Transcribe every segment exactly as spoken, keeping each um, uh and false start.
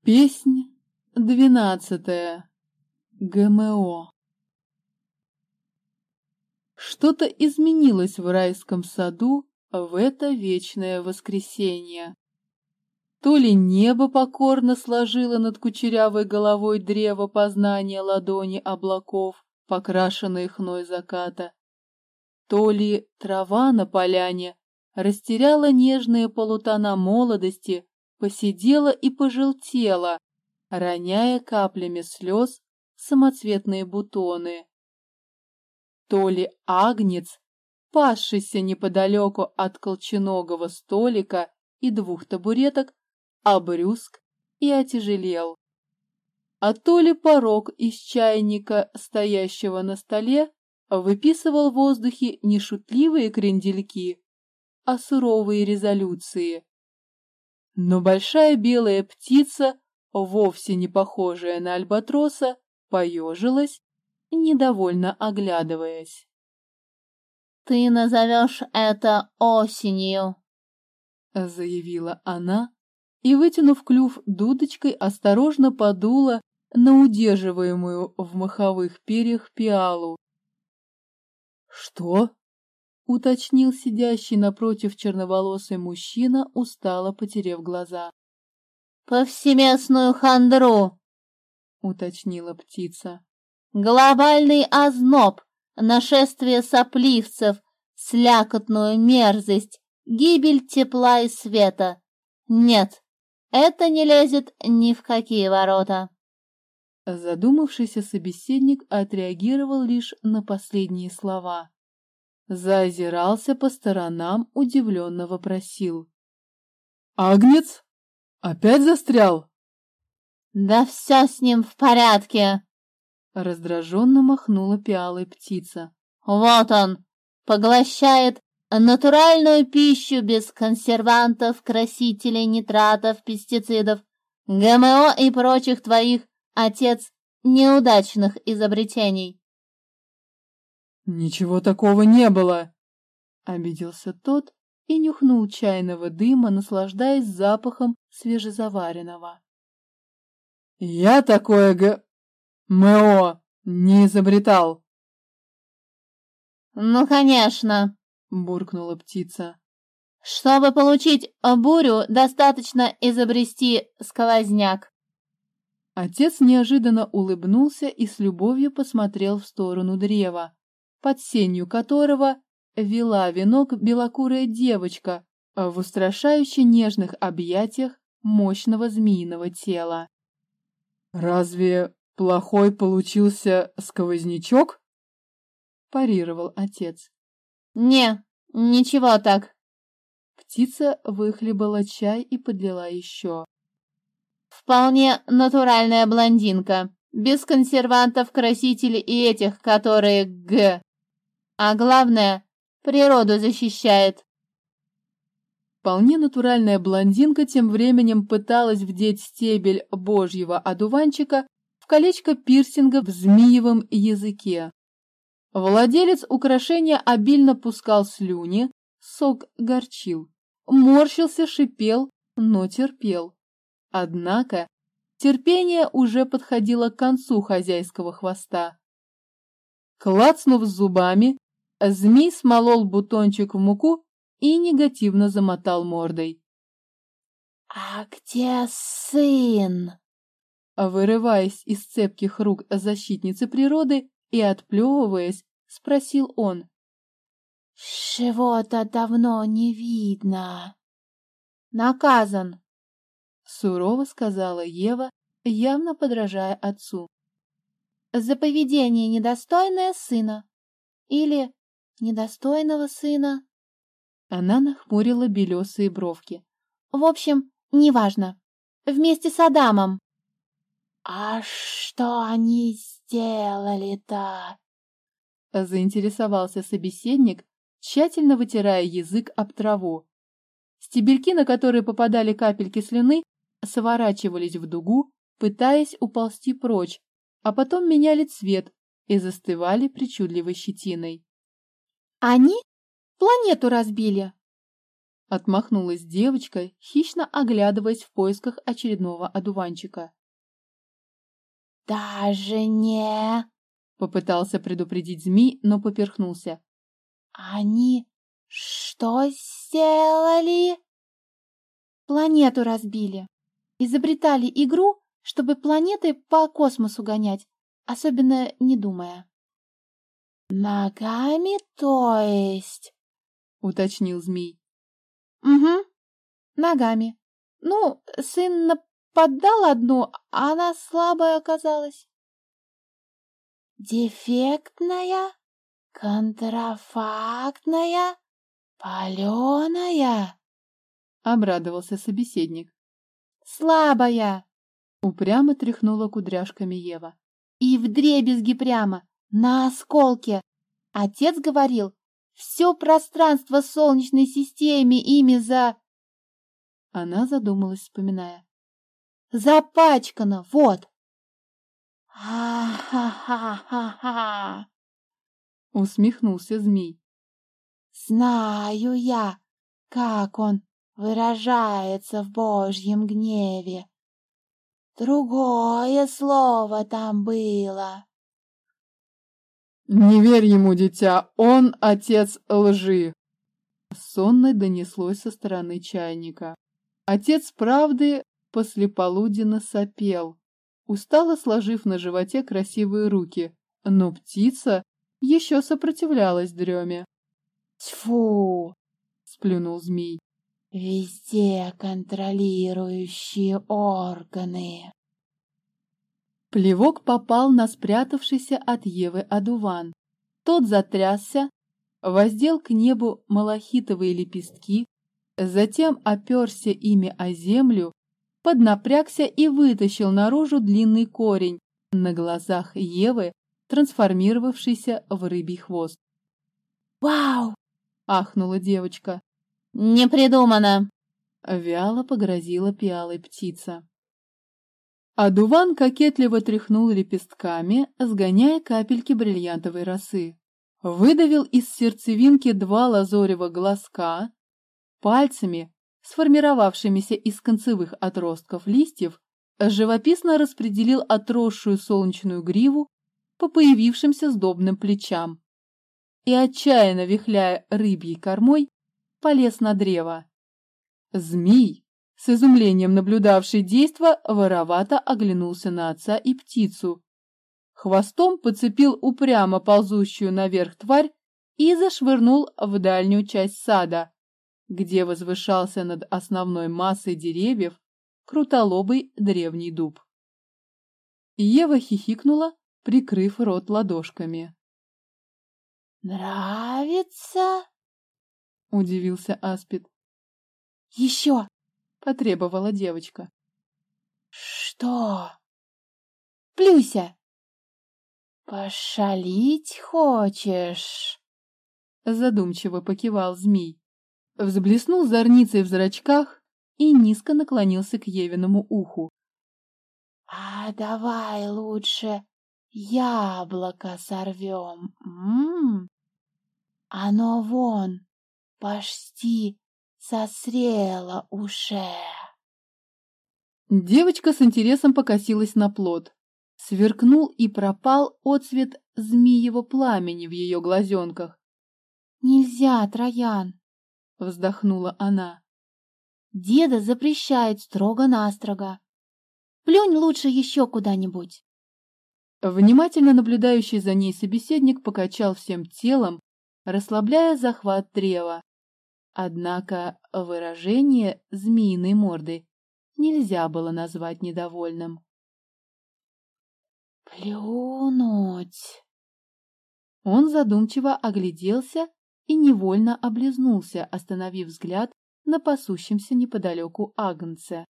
Песнь двенадцатая. ГМО. Что-то изменилось в райском саду в это вечное воскресенье. То ли небо покорно сложило над кучерявой головой древо познания ладони облаков, покрашенные хной заката, то ли трава на поляне растеряла нежные полутона молодости, поседела и пожелтела, роняя каплями слез самоцветные бутоны. То ли агнец, пасшийся неподалеку от колченогого столика и двух табуреток, обрюзг и отяжелел. А то ли порог из чайника, стоящего на столе, выписывал в воздухе не шутливые крендельки, а суровые резолюции. Но большая белая птица, вовсе не похожая на альбатроса, поежилась, недовольно оглядываясь. «Ты назовешь это осенью», — заявила она, и, вытянув клюв дудочкой, осторожно подула на удерживаемую в маховых перьях пиалу. «Что?» — уточнил сидящий напротив черноволосый мужчина, устало потеряв глаза. «Повсеместную хандру», — уточнила птица. «Глобальный озноб, нашествие сопливцев, слякотную мерзость, гибель тепла и света. Нет, это не лезет ни в какие ворота». Задумавшийся собеседник отреагировал лишь на последние слова. Заозирался по сторонам, удивленно вопросил. «Агнец? Опять застрял?» «Да все с ним в порядке!» Раздраженно махнула пиалой птица. «Вот он, поглощает натуральную пищу без консервантов, красителей, нитратов, пестицидов, ГМО и прочих твоих, отец, неудачных изобретений». «Ничего такого не было!» — обиделся тот и нюхнул чайного дыма, наслаждаясь запахом свежезаваренного. «Я такое г... МО не изобретал!» «Ну, конечно!» — буркнула птица. «Чтобы получить бурю, достаточно изобрести сквозняк». Отец неожиданно улыбнулся и с любовью посмотрел в сторону древа, под сенью которого вела венок белокурая девочка в устрашающе нежных объятиях мощного змеиного тела. «Разве плохой получился сквознячок?» – парировал отец. «Не, ничего так». Птица выхлебала чай и подлила еще. «Вполне натуральная блондинка, без консервантов, красителей и этих, которые г. А главное, природу защищает». Вполне натуральная блондинка тем временем пыталась вдеть стебель божьего одуванчика в колечко пирсинга в змеевом языке. Владелец украшения обильно пускал слюни, сок горчил, морщился, шипел, но терпел. Однако терпение уже подходило к концу хозяйского хвоста. Клацнув зубами, змей смолол бутончик в муку и негативно замотал мордой. «А где сын?» Вырываясь из цепких рук защитницы природы и отплевываясь, спросил он. «Чего-то давно не видно». «Наказан», — сурово сказала Ева, явно подражая отцу. «За поведение недостойное сына или недостойного сына». Она нахмурила белесые бровки. «В общем, неважно. Вместе с Адамом». «А что они сделали-то?» — заинтересовался собеседник, тщательно вытирая язык об траву. Стебельки, на которые попадали капельки слюны, сворачивались в дугу, пытаясь уползти прочь, а потом меняли цвет и застывали причудливой щетиной. «Они планету разбили». Отмахнулась девочка, хищно оглядываясь в поисках очередного одуванчика. «Даже не...» — попытался предупредить змей, но поперхнулся. «Они что сделали?» «Планету разбили. Изобретали игру, чтобы планеты по космосу гонять, особенно не думая». «Ногами, то есть?» — уточнил змей. «Угу, ногами. Ну, сын нападал одну, а она слабая оказалась». «Дефектная? Контрафактная? Паленая?» — обрадовался собеседник. «Слабая!» — упрямо тряхнула кудряшками Ева. «И вдребезги прямо, на осколке. Отец говорил, все пространство Солнечной системы ими за...» Она задумалась, вспоминая. «Запачкано, вот!» «Ха-ха-ха-ха-ха!» — усмехнулся змей. «Знаю я, как он выражается в Божьем гневе. Другое слово там было». «Не верь ему, дитя, он отец лжи!» Сонно донеслось со стороны чайника. Отец правды послеполуденно сопел, устало сложив на животе красивые руки, но птица еще сопротивлялась дреме. «Тьфу!» — сплюнул змей. «Везде контролирующие органы». Плевок попал на спрятавшийся от Евы одуван. Тот затрясся, воздел к небу малахитовые лепестки, затем оперся ими о землю, поднапрягся и вытащил наружу длинный корень, на глазах Евы трансформировавшийся в рыбий хвост. «Вау!» — ахнула девочка. «Не придумано!» — вяло погрозила пиалой птица. Одуван кокетливо тряхнул лепестками, сгоняя капельки бриллиантовой росы. Выдавил из сердцевинки два лазорева глазка, пальцами, сформировавшимися из концевых отростков листьев, живописно распределил отросшую солнечную гриву по появившимся сдобным плечам и, отчаянно вихляя рыбьей кормой, полез на древо. Змей, с изумлением наблюдавший действо, воровато оглянулся на отца и птицу. Хвостом подцепил упрямо ползущую наверх тварь и зашвырнул в дальнюю часть сада, где возвышался над основной массой деревьев крутолобый древний дуб. Ева хихикнула, прикрыв рот ладошками. «Нравится?» — удивился Аспид. «Еще!» — потребовала девочка. «Что?» «Плюся!» «Пошалить хочешь?» — задумчиво покивал змей. Взблеснул зорницей в зрачках и низко наклонился к Евиному уху. «А давай лучше яблоко сорвем, м-м? Оно вон почти созрело уже». Девочка с интересом покосилась на плод. Сверкнул и пропал отцвет змеевого пламени в ее глазенках. «Нельзя, Троян!» — вздохнула она. «Деда запрещает строго-настрого. Плюнь лучше еще куда-нибудь». Внимательно наблюдающий за ней собеседник покачал всем телом, расслабляя захват древа. Однако выражение змеиной морды нельзя было назвать недовольным. «Плюнуть!» Он задумчиво огляделся и невольно облизнулся, остановив взгляд на пасущемся неподалеку агнце.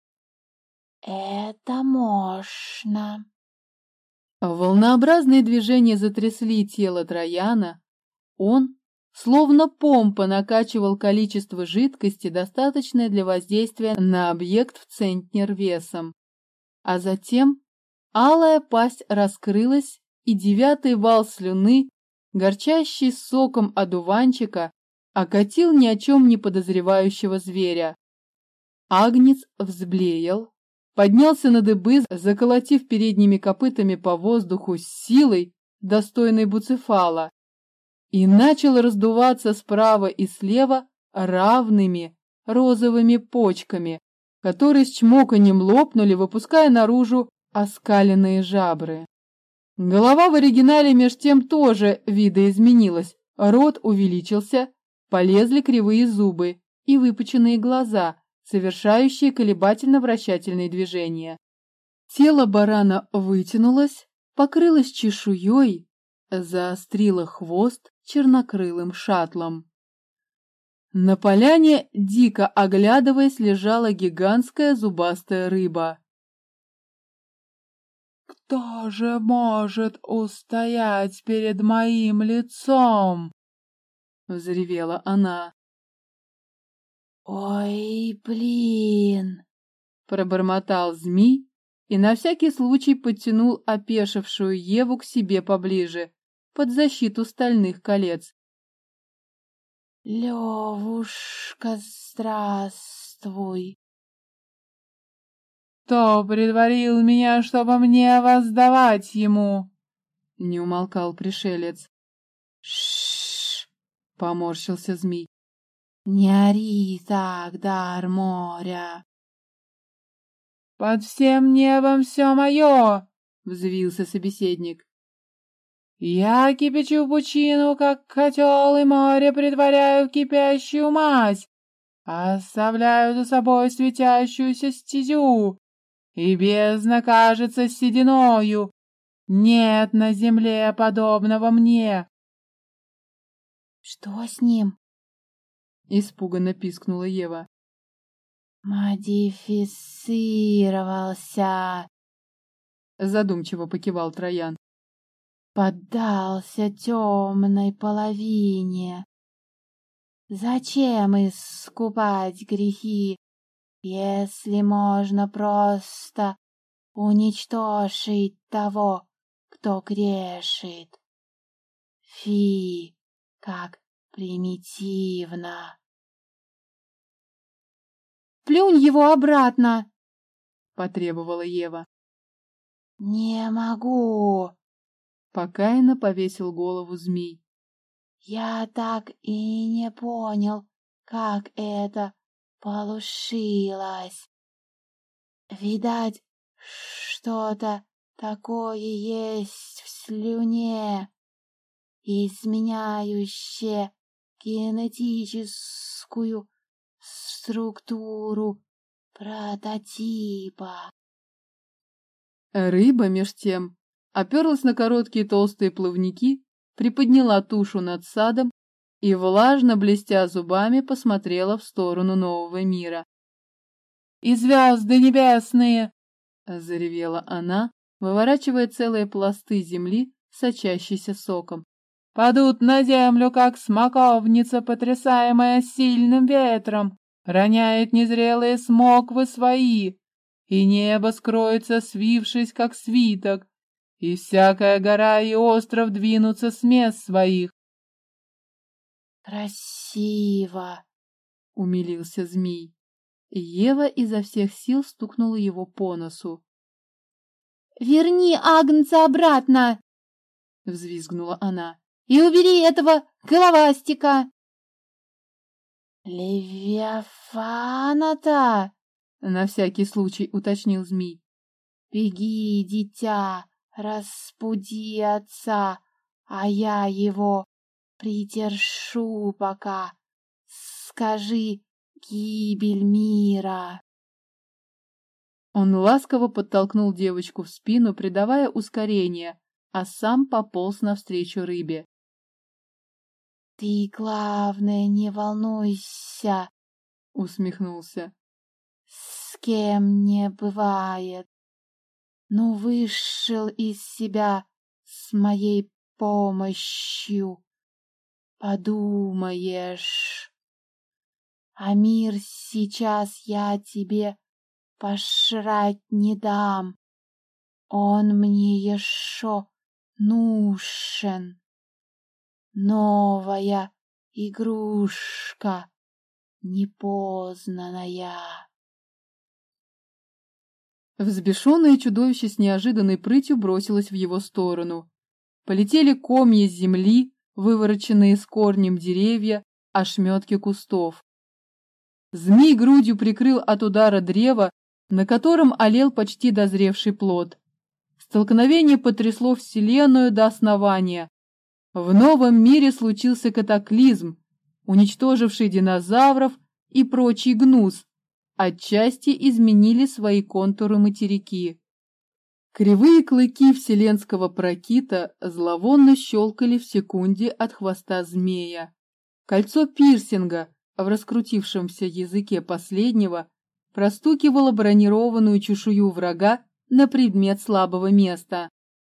«Это можно!» Волнообразные движения затрясли тело Трояна. Он, словно помпа, накачивал количество жидкости, достаточное для воздействия на объект в центнер весом. А затем алая пасть раскрылась, и девятый вал слюны, горчащий соком одуванчика, окатил ни о чем не подозревающего зверя. Агнец взблеял, поднялся на дыбы, заколотив передними копытами по воздуху с силой, достойной Буцефала, и начал раздуваться справа и слева равными розовыми почками, которые с чмоканьем лопнули, выпуская наружу оскаленные жабры. Голова в оригинале меж тем тоже видоизменилась, рот увеличился, полезли кривые зубы и выпученные глаза, совершающие колебательно-вращательные движения. Тело барана вытянулось, покрылось чешуей, заострило хвост чернокрылым шаттлом. На поляне, дико оглядываясь, лежала гигантская зубастая рыба. «Кто же может устоять перед моим лицом?» — взревела она. «Ой, блин!» — пробормотал змей и на всякий случай подтянул опешившую Еву к себе поближе, под защиту стальных колец. «Левушка, здравствуй!» «Кто предварил меня, чтобы мне воздавать ему?» — не умолкал пришелец. «Ш-ш-ш!» — поморщился змей. «Не ори так, дар моря!» «Под всем небом все мое!» — взвился собеседник. «Я кипячу пучину, как котел, и море притворяю в кипящую мазь, оставляю за собой светящуюся стезю, и бездна кажется сединою. Нет на земле подобного мне!» «Что с ним?» — испуганно пискнула Ева. «Модифицировался!» — задумчиво покивал Троян. «Поддался темной половине. Зачем искупать грехи, если можно просто уничтожить того, кто грешит? Фи, как примитивно!» «Плюнь его обратно!» — потребовала Ева. «Не могу!» — покаянно повесил голову змей. «Я так и не понял, как это получилось. Видать, что-то такое есть в слюне, изменяющее генетическую структуру прототипа». Рыба, меж тем, оперлась на короткие толстые плавники, приподняла тушу над садом и, влажно блестя зубами, посмотрела в сторону нового мира. «И звезды небесные!» — заревела она, выворачивая целые пласты земли, сочащейся соком. «Падут на землю, как смоковница, потрясаемая сильным ветром, роняет незрелые смоквы свои, и небо скроется, свившись, как свиток, и всякая гора и остров двинутся с мест своих». «Красиво!» — умилился змей. Ева изо всех сил стукнула его по носу. «Верни агнца обратно!» — взвизгнула она. «И убери этого головастика!» «Левиафана-то!» — на всякий случай уточнил змей. «Беги, дитя, разбуди отца, а я его придержу пока. Скажи гибель мира». Он ласково подтолкнул девочку в спину, придавая ускорение, а сам пополз навстречу рыбе. «Ты, главное, не волнуйся», — усмехнулся. «с кем не бывает. Ну, вышел из себя с моей помощью. Подумаешь, а мир сейчас я тебе пожрать не дам. Он мне еще нужен. Новая игрушка непознанная. Взбешенное чудовище с неожиданной прытью бросилось в его сторону. Полетели комья земли, вывороченные с корнем деревья, ошметки кустов. Змей грудью прикрыл от удара древо, на котором олел почти дозревший плод. Столкновение потрясло Вселенную до основания. В новом мире случился катаклизм, уничтоживший динозавров и прочий гнус, отчасти изменили свои контуры материки. Кривые клыки вселенского прокита зловонно щелкали в секунде от хвоста змея. Кольцо пирсинга в раскрутившемся языке последнего простукивало бронированную чешую врага на предмет слабого места.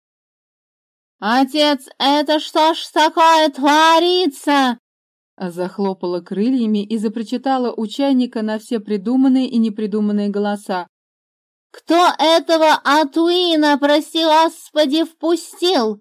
«Отец, это что ж такое творится?» Захлопала крыльями и запричитала у чайника на все придуманные и непридуманные голоса. «Кто этого Атуина, прости Господи, впустил?»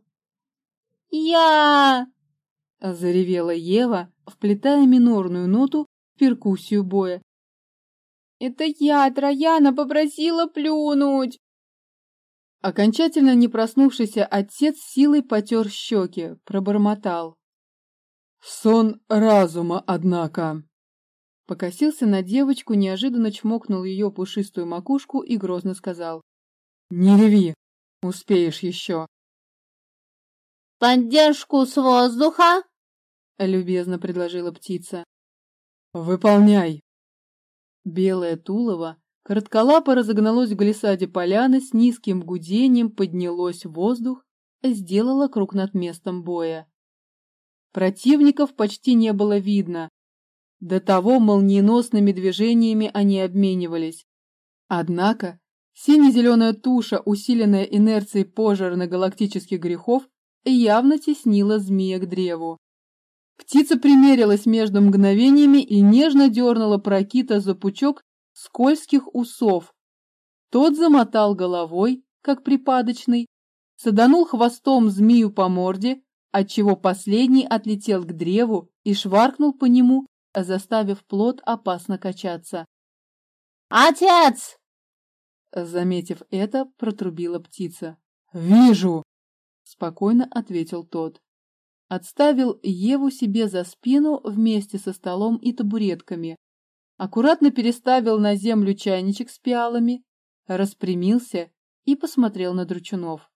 «Я!» — заревела Ева, вплетая минорную ноту в перкуссию боя. «Это я, Трояна, попросила плюнуть!» Окончательно не проснувшийся отец силой потер щеки, пробормотал. «Сон разума, однако!» Покосился на девочку, неожиданно чмокнул ее пушистую макушку и грозно сказал. «Не реви, успеешь еще!» «Поддержку с воздуха?» — любезно предложила птица. «Выполняй!» Белое тулово коротколапо разогналось в глиссаде поляны, с низким гудением поднялось в воздух, сделало круг над местом боя. Противников почти не было видно. До того молниеносными движениями они обменивались. Однако сине-зеленая туша, усиленная инерцией пожарно-галактических грехов, явно теснила змея к древу. Птица примерилась между мгновениями и нежно дернула прокита за пучок скользких усов. Тот замотал головой, как припадочный, саданул хвостом змею по морде, отчего последний отлетел к древу и шваркнул по нему, заставив плод опасно качаться. «Отец!» Заметив это, протрубила птица. «Вижу!» — спокойно ответил тот. Отставил Еву себе за спину вместе со столом и табуретками, аккуратно переставил на землю чайничек с пиалами, распрямился и посмотрел на дручунов.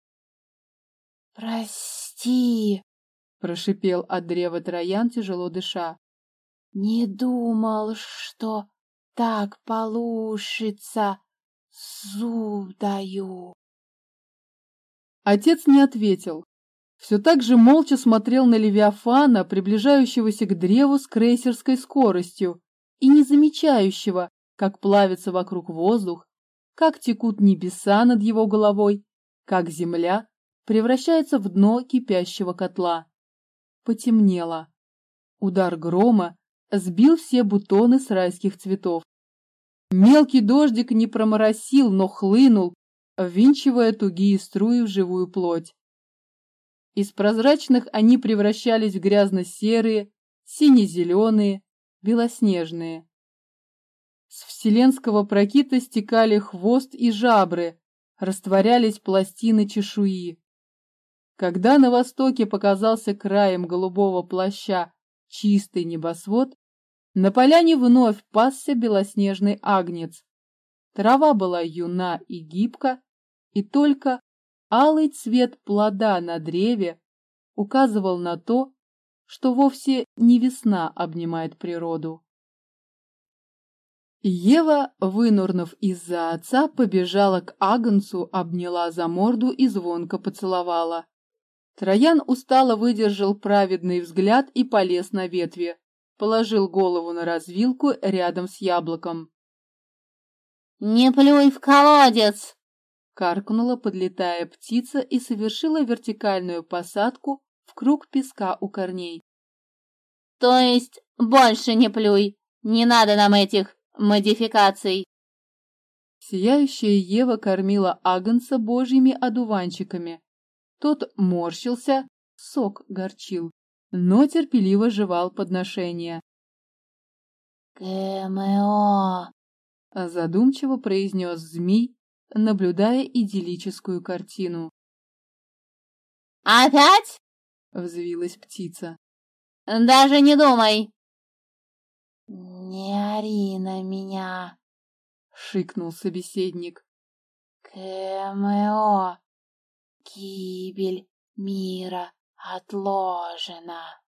«Прости!» — прошипел от древа Троян, тяжело дыша. «Не думал, что так получится. Зуб даю!» Отец не ответил. Все так же молча смотрел на Левиафана, приближающегося к древу с крейсерской скоростью и не замечающего, как плавится вокруг воздух, как текут небеса над его головой, как земля превращается в дно кипящего котла. Потемнело. Удар грома сбил все бутоны с райских цветов. Мелкий дождик не проморосил, но хлынул, ввинчивая тугие струи в живую плоть. Из прозрачных они превращались в грязно-серые, сине-зеленые, белоснежные. С вселенского прокита стекали хвост и жабры, растворялись пластины чешуи. Когда на востоке показался краем голубого плаща чистый небосвод, на поляне вновь пасся белоснежный агнец. Трава была юна и гибка, и только алый цвет плода на древе указывал на то, что вовсе не весна обнимает природу. Ева, вынурнув из-за отца, побежала к агнцу, обняла за морду и звонко поцеловала. Троян устало выдержал праведный взгляд и полез на ветви, положил голову на развилку рядом с яблоком. «Не плюй в колодец!» Каркнула, подлетая птица, и совершила вертикальную посадку в круг песка у корней. «То есть больше не плюй, не надо нам этих модификаций!» Сияющая Ева кормила агнца божьими одуванчиками. Тот морщился, сок горчил. но терпеливо жевал подношение. ГМО, Задумчиво произнес змей, наблюдая идиллическую картину. опять? Взвилась птица. Даже не думай. Не ори на меня, Шикнул собеседник. ГМО, гибель мира отложена.